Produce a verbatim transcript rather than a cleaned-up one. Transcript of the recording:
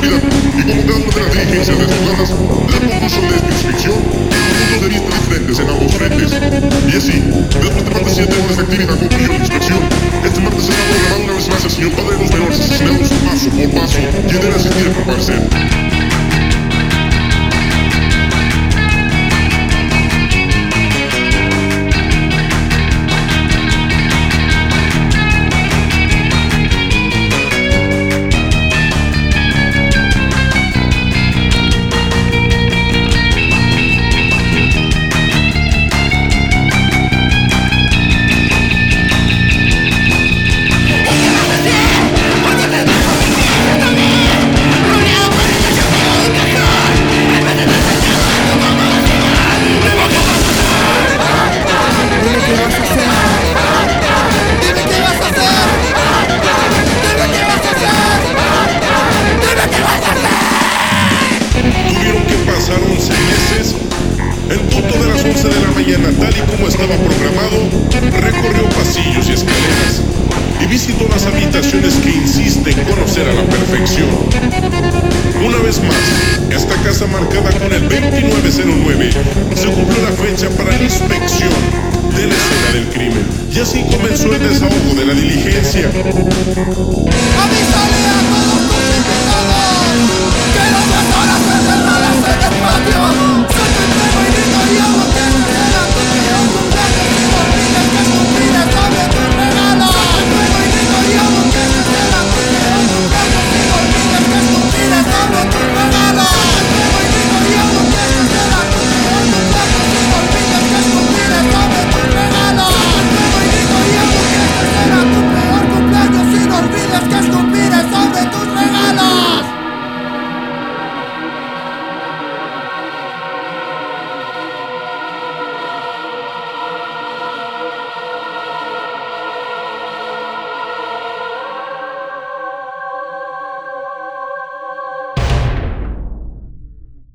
seguridad. Y como cada una de las diligencias resultadas, la conclusión de esta inspección tiene puntos de vista diferentes en ambos frentes. Y así, después de más de siete horas de actividad, conclusión de inspección, este martes se ha programado una vez más el señor padre de los menores asesinados paso por paso, quien debe asistir a comparecer. Tal y como estaba programado, recorrió pasillos y escaleras y visitó las habitaciones que insiste en conocer a la perfección. Una vez más, esta casa marcada con el veintinueve cero nueve se cumplió la fecha para la inspección de la escena del crimen. Y así comenzó el desahogo de la diligencia. ¡Avísale!